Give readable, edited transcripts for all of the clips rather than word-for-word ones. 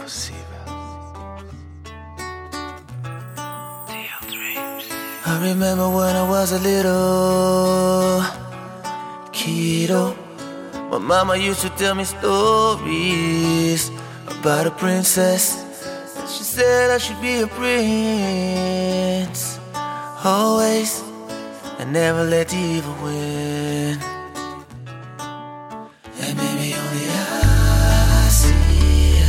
Impossível. I remember when I was a little kiddo, my mama used to tell me stories about a princess. She said I should be a prince always, and never let the evil win. And maybe only I see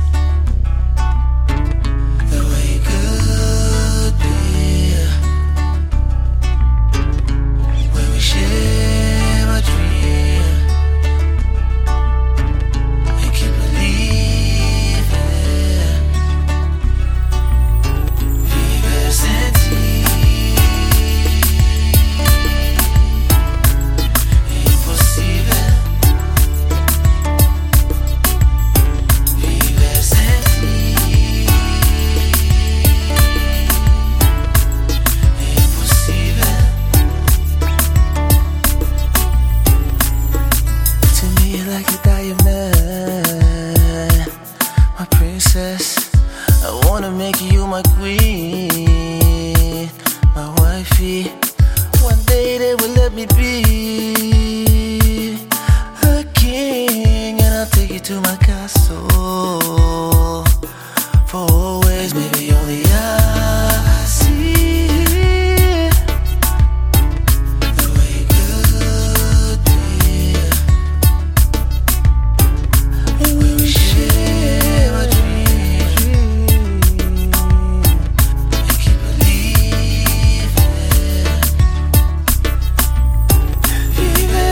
the way it could be when we share a dream and keep believing. Vivere sentir impossível. Vivere sentir impossível. To me you're like a diamond, my princess. I wanna make you my queen, my wifey. One day they will let me be a king, and I'll take you to my castle for always. Maybe only I see the way it could be when we share a dream and keep believing. Vivere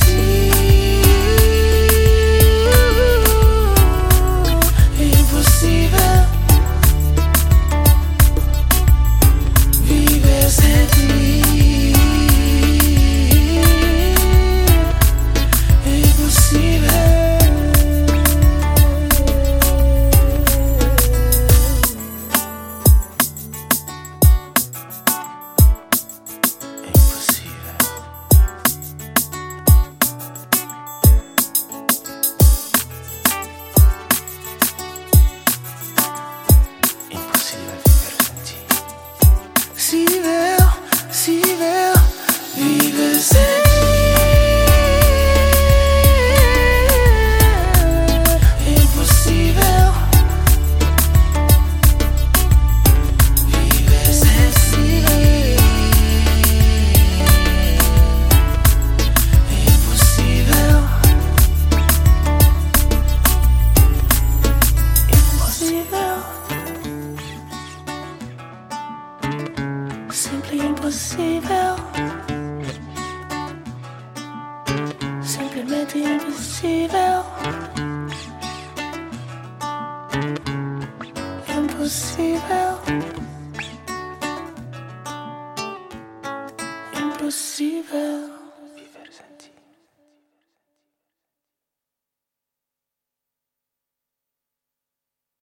sentir impossível. Vivere sentir impossível. Impossível viver sentir. Possível viver sentir. Impossível viver sentir. Impossível. Impossível. Simply impossível. Simplesmente impossível. Impossível. Impossível.